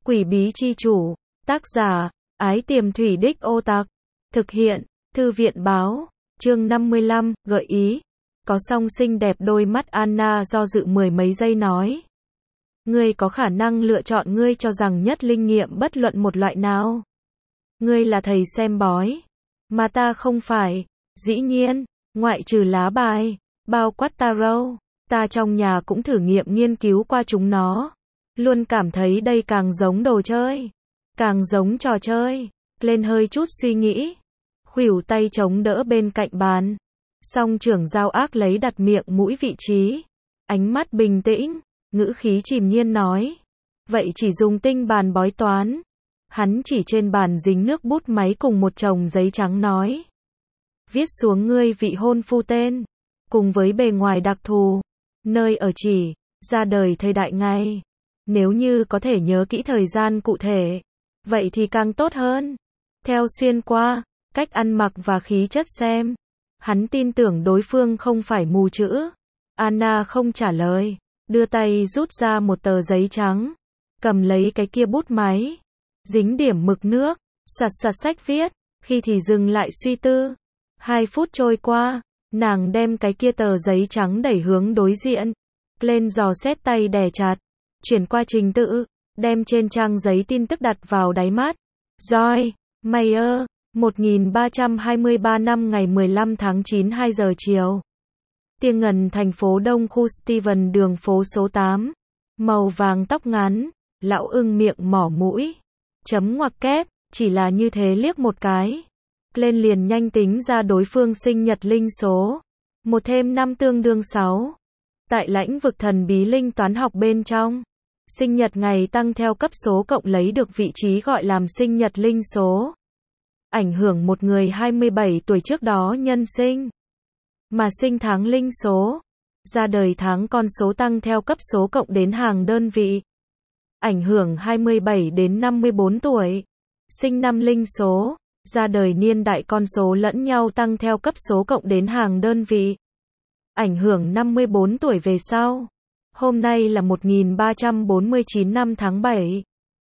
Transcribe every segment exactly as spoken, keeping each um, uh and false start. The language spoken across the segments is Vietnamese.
Quỷ bí chi chủ, tác giả, Ái Tiềm Thủy Đích Ô Tặc, thực hiện, Thư viện báo, chương năm mươi lăm, gợi ý. Có song xinh đẹp đôi mắt Anna do dự mười mấy giây nói. Ngươi có khả năng lựa chọn ngươi cho rằng nhất linh nghiệm bất luận một loại nào. Ngươi là thầy xem bói, mà ta không phải, dĩ nhiên, ngoại trừ lá bài, bao quát tarot, ta trong nhà cũng thử nghiệm nghiên cứu qua chúng nó. Luôn cảm thấy đây càng giống đồ chơi, càng giống trò chơi. Lên hơi chút suy nghĩ, khuỷu tay chống đỡ bên cạnh bàn. Song trưởng giao ác lấy đặt miệng mũi vị trí. Ánh mắt bình tĩnh, ngữ khí chìm nhiên nói. Vậy chỉ dùng tinh bàn bói toán. Hắn chỉ trên bàn dính nước bút máy cùng một chồng giấy trắng nói. Viết xuống ngươi vị hôn phu tên, cùng với bề ngoài đặc thù, nơi ở chỉ, ra đời thời đại ngày. Nếu như có thể nhớ kỹ thời gian cụ thể, vậy thì càng tốt hơn. Theo xuyên qua, cách ăn mặc và khí chất xem, hắn tin tưởng đối phương không phải mù chữ. Anna không trả lời, đưa tay rút ra một tờ giấy trắng, cầm lấy cái kia bút máy, dính điểm mực nước, soạt soạt sách viết, khi thì dừng lại suy tư. Hai phút trôi qua, nàng đem cái kia tờ giấy trắng đẩy hướng đối diện, lên dò xét tay đè chặt, chuyển qua trình tự, đem trên trang giấy tin tức đặt vào đáy mắt. Joy Mayer, một nghìn ba trăm hai mươi ba năm ngày mười lăm tháng chín hai giờ chiều. Tia ngần thành phố Đông khu Steven đường phố số tám. Màu vàng tóc ngắn, lão ưng miệng mỏ mũi. Chấm ngoặc kép, chỉ là như thế liếc một cái. Lên liền nhanh tính ra đối phương sinh nhật linh số. Một thêm năm tương đương sáu. Tại lãnh vực thần bí linh toán học bên trong, sinh nhật ngày tăng theo cấp số cộng lấy được vị trí gọi làm sinh nhật linh số. Ảnh hưởng một người hai mươi bảy tuổi trước đó nhân sinh. Mà sinh tháng linh số, ra đời tháng con số tăng theo cấp số cộng đến hàng đơn vị. Ảnh hưởng hai mươi bảy đến năm mươi bốn tuổi. Sinh năm linh số, ra đời niên đại con số lẫn nhau tăng theo cấp số cộng đến hàng đơn vị. Ảnh hưởng năm mươi bốn tuổi về sau. Hôm nay là một nghìn ba trăm bốn mươi chín năm tháng bảy.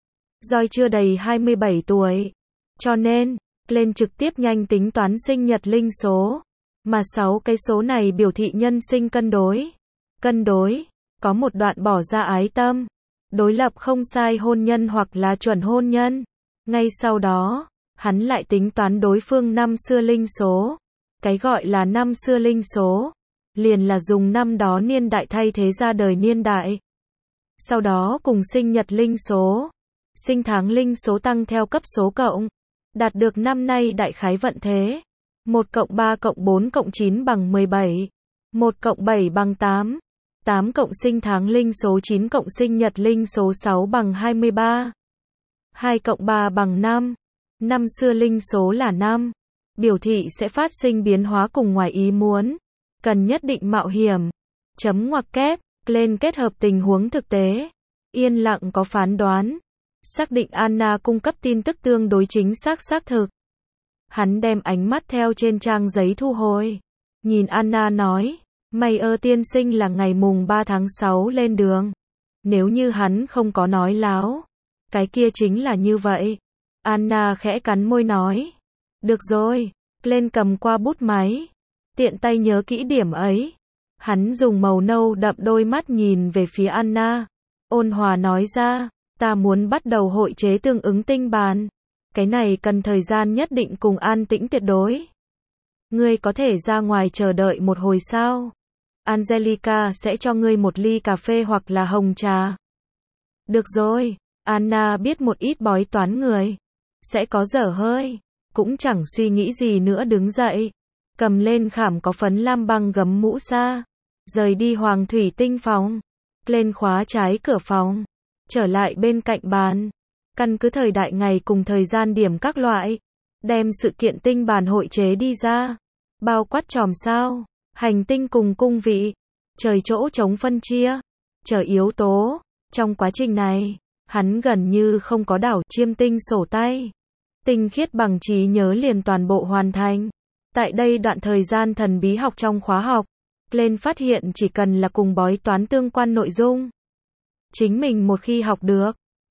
Joy chưa đầy hai mươi bảy tuổi. Cho nên, lên trực tiếp nhanh tính toán sinh nhật linh số. Mà sáu cái số này biểu thị nhân sinh cân đối. Cân đối, có một đoạn bỏ ra ái tâm. Đối lập không sai hôn nhân hoặc là chuẩn hôn nhân. Ngay sau đó, hắn lại tính toán đối phương năm xưa linh số. Cái gọi là năm xưa linh số, liền là dùng năm đó niên đại thay thế ra đời niên đại. Sau đó cùng sinh nhật linh số, sinh tháng linh số tăng theo cấp số cộng, đạt được năm nay đại khái vận thế. một cộng ba cộng bốn cộng chín bằng mười bảy. một cộng bảy bằng tám. tám cộng sinh tháng linh số chín cộng sinh nhật linh số sáu bằng hai mươi ba. hai cộng ba bằng năm. Năm xưa linh số là năm. Biểu thị sẽ phát sinh biến hóa cùng ngoài ý muốn. Cần nhất định mạo hiểm. Chấm ngoặc kép, lên kết hợp tình huống thực tế. Yên lặng có phán đoán. Xác định Anna cung cấp tin tức tương đối chính xác xác thực. Hắn đem ánh mắt theo trên trang giấy thu hồi. Nhìn Anna nói, Mayer tiên sinh là ngày mùng ba tháng sáu lên đường. Nếu như hắn không có nói láo, cái kia chính là như vậy. Anna khẽ cắn môi nói. Được rồi, lên cầm qua bút máy. Tiện tay nhớ kỹ điểm ấy. Hắn dùng màu nâu đậm đôi mắt nhìn về phía Anna. Ôn hòa nói ra, ta muốn bắt đầu hội chế tương ứng tinh bàn. Cái này cần thời gian nhất định cùng an tĩnh tuyệt đối. Ngươi có thể ra ngoài chờ đợi một hồi sao? Angelica sẽ cho ngươi một ly cà phê hoặc là hồng trà. Được rồi, Anna biết một ít bói toán người. Sẽ có dở hơi. Cũng chẳng suy nghĩ gì nữa đứng dậy. Cầm lên khảm có phấn lam băng gấm mũ sa. Rời đi hoàng thủy tinh phòng. Lên khóa trái cửa phòng. Trở lại bên cạnh bàn. Căn cứ thời đại ngày cùng thời gian điểm các loại. Đem sự kiện tinh bàn hội chế đi ra. Bao quát chòm sao, hành tinh cùng cung vị. Trời chỗ chống phân chia. Trời yếu tố. Trong quá trình này, hắn gần như không có đảo chiêm tinh sổ tay. Tinh khiết bằng trí nhớ liền toàn bộ hoàn thành. Tại đây đoạn thời gian thần bí học trong khóa học, lên phát hiện chỉ cần là cùng bói toán tương quan nội dung. Chính mình một khi học được,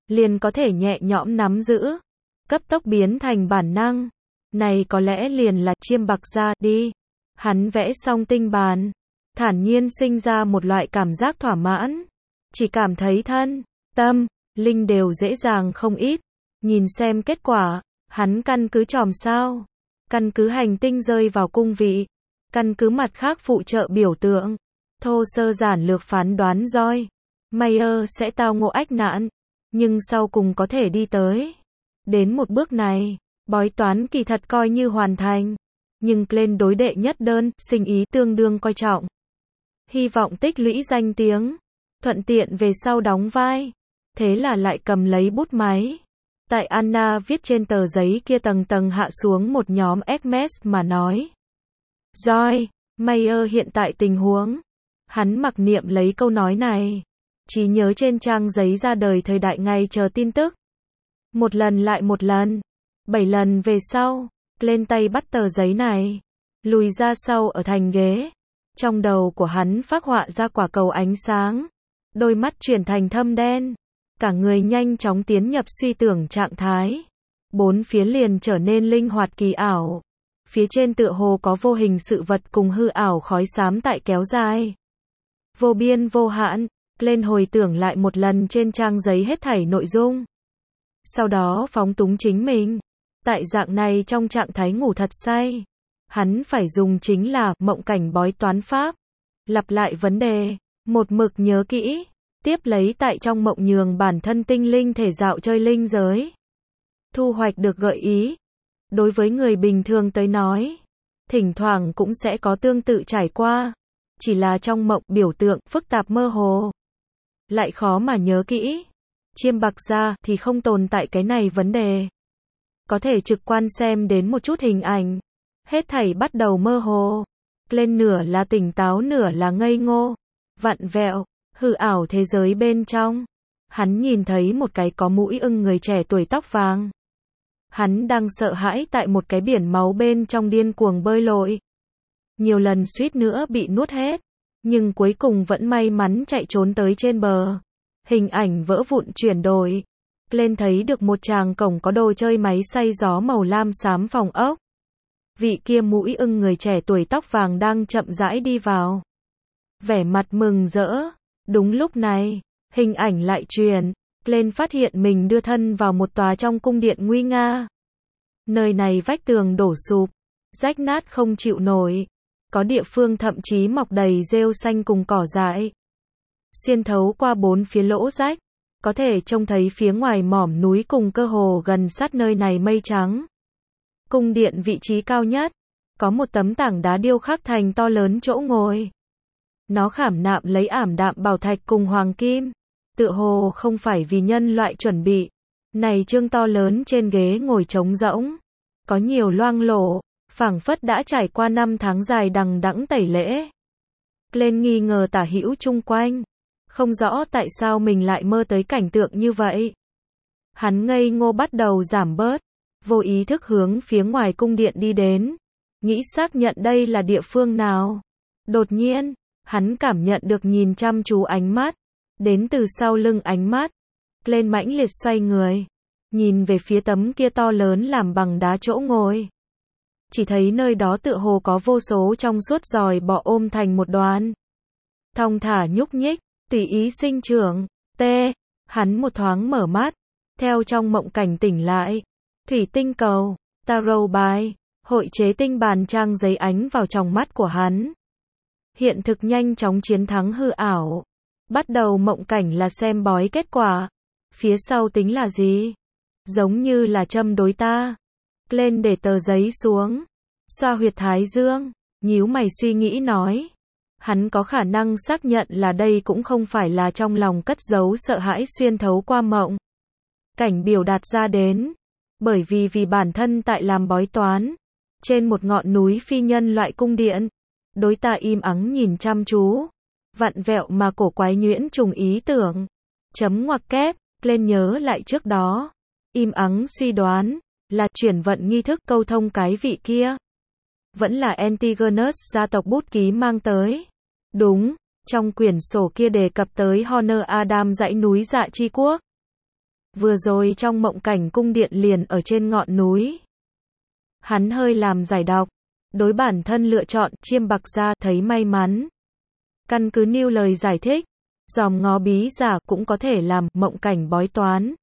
liền có thể nhẹ nhõm nắm giữ, cấp tốc biến thành bản năng. Này có lẽ liền là chiêm bạc gia đi. Hắn vẽ xong tinh bàn, thản nhiên sinh ra một loại cảm giác thỏa mãn. Chỉ cảm thấy thân, tâm, linh đều dễ dàng không ít. Nhìn xem kết quả, hắn căn cứ chòm sao, căn cứ hành tinh rơi vào cung vị, căn cứ mặt khác phụ trợ biểu tượng, thô sơ giản lược phán đoán roi. Mayer sẽ tao ngộ ách nạn, nhưng sau cùng có thể đi tới. Đến một bước này, bói toán kỳ thật coi như hoàn thành. Nhưng lên đối đệ nhất đơn, sinh ý tương đương coi trọng. Hy vọng tích lũy danh tiếng, thuận tiện về sau đóng vai. Thế là lại cầm lấy bút máy. Tại Anna viết trên tờ giấy kia tầng tầng hạ xuống một nhóm ét em ét mà nói. Rồi, Mayer hiện tại tình huống. Hắn mặc niệm lấy câu nói này. Chỉ nhớ trên trang giấy ra đời thời đại ngày chờ tin tức. Một lần lại một lần. Bảy lần về sau, lên tay bắt tờ giấy này. Lùi ra sau ở thành ghế. Trong đầu của hắn phác họa ra quả cầu ánh sáng. Đôi mắt chuyển thành thâm đen. Cả người nhanh chóng tiến nhập suy tưởng trạng thái. Bốn phía liền trở nên linh hoạt kỳ ảo. Phía trên tựa hồ có vô hình sự vật cùng hư ảo khói xám tại kéo dài. Vô biên vô hạn, lên hồi tưởng lại một lần trên trang giấy hết thảy nội dung. Sau đó phóng túng chính mình. Tại dạng này trong trạng thái ngủ thật say. Hắn phải dùng chính là mộng cảnh bói toán pháp. Lặp lại vấn đề, một mực nhớ kỹ. Tiếp lấy tại trong mộng nhường bản thân tinh linh thể dạo chơi linh giới. Thu hoạch được gợi ý. Đối với người bình thường tới nói, thỉnh thoảng cũng sẽ có tương tự trải qua. Chỉ là trong mộng biểu tượng phức tạp mơ hồ. Lại khó mà nhớ kỹ. Chiêm bạc gia thì không tồn tại cái này vấn đề. Có thể trực quan xem đến một chút hình ảnh. Hết thảy bắt đầu mơ hồ. Lên nửa là tỉnh táo nửa là ngây ngô. Vặn vẹo. Hư ảo thế giới bên trong. Hắn nhìn thấy một cái có mũi ưng người trẻ tuổi tóc vàng. Hắn đang sợ hãi tại một cái biển máu bên trong điên cuồng bơi lội. Nhiều lần suýt nữa bị nuốt hết. Nhưng cuối cùng vẫn may mắn chạy trốn tới trên bờ. Hình ảnh vỡ vụn chuyển đổi. Lên thấy được một chàng cổng có đồ chơi máy xay gió màu lam xám phòng ốc. Vị kia mũi ưng người trẻ tuổi tóc vàng đang chậm rãi đi vào. Vẻ mặt mừng rỡ. Đúng lúc này, hình ảnh lại truyền, lên phát hiện mình đưa thân vào một tòa trong cung điện nguy nga. Nơi này vách tường đổ sụp, rách nát không chịu nổi, có địa phương thậm chí mọc đầy rêu xanh cùng cỏ dại. Xuyên thấu qua bốn phía lỗ rách, có thể trông thấy phía ngoài mỏm núi cùng cơ hồ gần sát nơi này mây trắng. Cung điện vị trí cao nhất, có một tấm tảng đá điêu khắc thành to lớn chỗ ngồi. Nó khảm nạm lấy ảm đạm bảo thạch cùng hoàng kim, tựa hồ không phải vì nhân loại chuẩn bị. Này trương to lớn trên ghế ngồi trống rỗng, có nhiều loang lổ, phảng phất đã trải qua năm tháng dài đằng đẵng tẩy lễ. Lên nghi ngờ tả hữu chung quanh, không rõ tại sao mình lại mơ tới cảnh tượng như vậy. Hắn ngây ngô bắt đầu giảm bớt, vô ý thức hướng phía ngoài cung điện đi đến, nghĩ xác nhận đây là địa phương nào. Đột nhiên, hắn cảm nhận được nhìn chăm chú ánh mắt, đến từ sau lưng ánh mắt. Lên mãnh liệt xoay người, nhìn về phía tấm kia to lớn làm bằng đá chỗ ngồi. Chỉ thấy nơi đó tựa hồ có vô số trong suốt giòi bọ ôm thành một đoàn. Thong thả nhúc nhích, tùy ý sinh trưởng. T. Hắn một thoáng mở mắt, theo trong mộng cảnh tỉnh lại. Thủy tinh cầu, tarot bài, hội chế tinh bàn trang giấy ánh vào trong mắt của hắn. Hiện thực nhanh chóng chiến thắng hư ảo. Bắt đầu mộng cảnh là xem bói kết quả. Phía sau tính là gì? Giống như là châm đối ta. Lên để tờ giấy xuống. Xoa huyệt thái dương. Nhíu mày suy nghĩ nói. Hắn có khả năng xác nhận là đây cũng không phải là trong lòng cất giấu sợ hãi xuyên thấu qua mộng. Cảnh biểu đạt ra đến. Bởi vì vì bản thân tại làm bói toán. Trên một ngọn núi phi nhân loại cung điện. Đối ta im ắng nhìn chăm chú. Vặn vẹo mà cổ quái nhuyễn trùng ý tưởng. Chấm ngoặc kép, lên nhớ lại trước đó. Im ắng suy đoán, là chuyển vận nghi thức câu thông cái vị kia. Vẫn là Antigonus gia tộc bút ký mang tới. Đúng, trong quyển sổ kia đề cập tới Honor Adam dãy núi Dạ Chi Quốc. Vừa rồi trong mộng cảnh cung điện liền ở trên ngọn núi. Hắn hơi làm giải đọc. Đối bản thân lựa chọn chiêm bạc gia thấy may mắn. Căn cứ nêu lời giải thích. Dòm ngó bí giả cũng có thể làm mộng cảnh bói toán.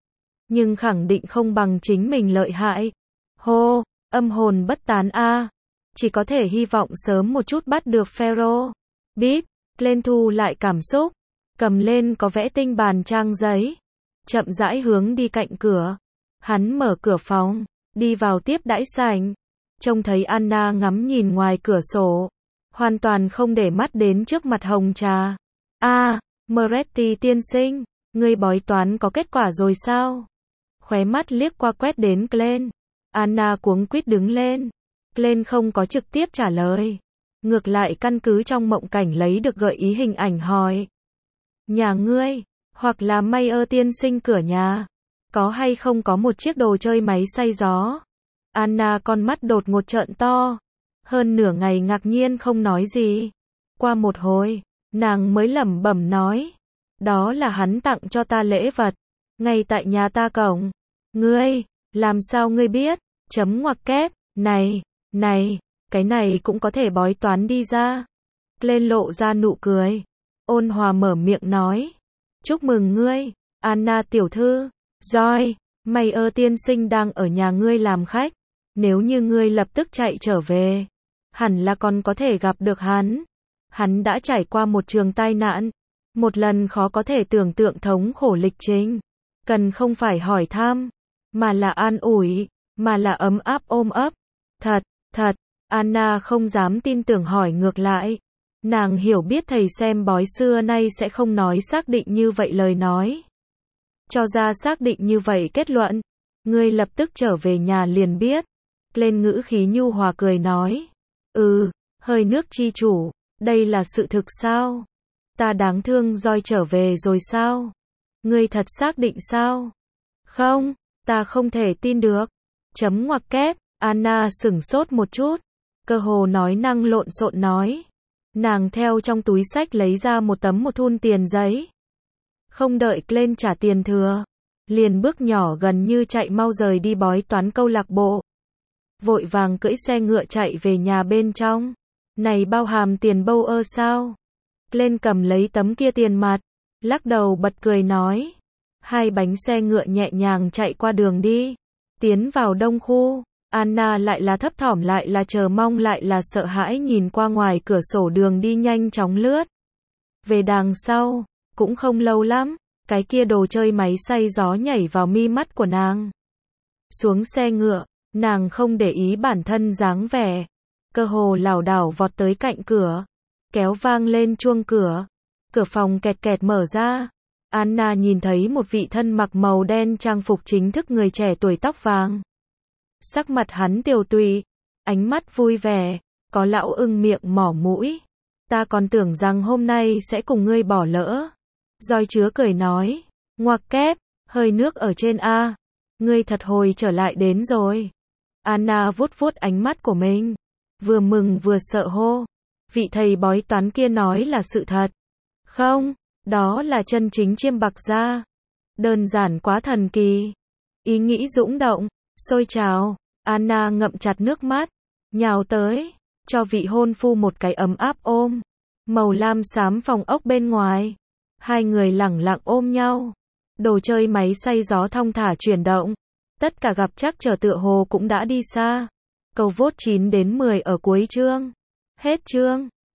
Nhưng khẳng định không bằng chính mình lợi hại. Hô, âm hồn bất tán a. Chỉ có thể hy vọng sớm một chút bắt được Pharaoh. Bíp, lên thu lại cảm xúc. Cầm lên có vẽ tinh bàn trang giấy. Chậm rãi hướng đi cạnh cửa. Hắn mở cửa phòng. Đi vào tiếp đãi sảnh. Trông thấy Anna ngắm nhìn ngoài cửa sổ. Hoàn toàn không để mắt đến trước mặt hồng trà. A, Moretti tiên sinh. Ngươi bói toán có kết quả rồi sao? Khóe mắt liếc qua quét đến Glenn. Anna cuống quýt đứng lên. Glenn không có trực tiếp trả lời. Ngược lại căn cứ trong mộng cảnh lấy được gợi ý hình ảnh hỏi. Nhà ngươi, hoặc là Mayer tiên sinh cửa nhà, có hay không có một chiếc đồ chơi máy xay gió? Anna con mắt đột ngột trợn to. Hơn nửa ngày ngạc nhiên không nói gì. Qua một hồi, nàng mới lẩm bẩm nói. Đó là hắn tặng cho ta lễ vật. Ngay tại nhà ta cổng. Ngươi, làm sao ngươi biết? Chấm ngoặc kép, này, này, cái này cũng có thể bói toán đi ra. Lên lộ ra nụ cười. Ôn hòa mở miệng nói. Chúc mừng ngươi, Anna tiểu thư. Rồi, Mayer tiên sinh đang ở nhà ngươi làm khách. Nếu như ngươi lập tức chạy trở về, hẳn là còn có thể gặp được hắn. Hắn đã trải qua một trường tai nạn. Một lần khó có thể tưởng tượng thống khổ lịch trình. Cần không phải hỏi thăm, mà là an ủi, mà là ấm áp ôm ấp. Thật, thật, Anna không dám tin tưởng hỏi ngược lại. Nàng hiểu biết thầy xem bói xưa nay sẽ không nói xác định như vậy lời nói. Cho ra xác định như vậy kết luận. Ngươi lập tức trở về nhà liền biết. Lên ngữ khí nhu hòa cười nói. Ừ, hơi nước chi chủ, đây là sự thực sao? Ta đáng thương roi trở về rồi sao? Ngươi thật xác định sao? Không, ta không thể tin được. Chấm ngoặc kép, Anna sửng sốt một chút. Cơ hồ nói năng lộn xộn nói. Nàng theo trong túi sách lấy ra một tấm một thun tiền giấy. Không đợi lên trả tiền thừa. Liền bước nhỏ gần như chạy mau rời đi bói toán câu lạc bộ. Vội vàng cưỡi xe ngựa chạy về nhà bên trong. Này bao hàm tiền bâu ơ sao? Lên cầm lấy tấm kia tiền mặt. Lắc đầu bật cười nói. Hai bánh xe ngựa nhẹ nhàng chạy qua đường đi. Tiến vào đông khu. Anna lại là thấp thỏm lại là chờ mong lại là sợ hãi nhìn qua ngoài cửa sổ đường đi nhanh chóng lướt. Về đằng sau, cũng không lâu lắm, cái kia đồ chơi máy xay gió nhảy vào mi mắt của nàng. Xuống xe ngựa, nàng không để ý bản thân dáng vẻ. Cơ hồ lảo đảo vọt tới cạnh cửa. Kéo vang lên chuông cửa. Cửa phòng kẹt kẹt mở ra. Anna nhìn thấy một vị thân mặc màu đen trang phục chính thức người trẻ tuổi tóc vàng. Sắc mặt hắn tiều tụy, ánh mắt vui vẻ, có lão ưng miệng mỏ mũi. Ta còn tưởng rằng hôm nay sẽ cùng ngươi bỏ lỡ. Roi chứa cười nói, ngoặc kép, hơi nước ở trên A. Ngươi thật hồi trở lại đến rồi. Anna vuốt vuốt ánh mắt của mình. Vừa mừng vừa sợ hô. Vị thầy bói toán kia nói là sự thật. Không, đó là chân chính chiêm bạc gia. Đơn giản quá thần kỳ. Ý nghĩ dũng động, sôi trào. Anna ngậm chặt nước mắt. Nhào tới. Cho vị hôn phu một cái ấm áp ôm. Màu lam xám phòng ốc bên ngoài. Hai người lẳng lặng ôm nhau. Đồ chơi máy xay gió thong thả chuyển động. Tất cả gặp chắc trở tựa hồ cũng đã đi xa. Câu vốt chín đến mười ở cuối chương. Hết chương.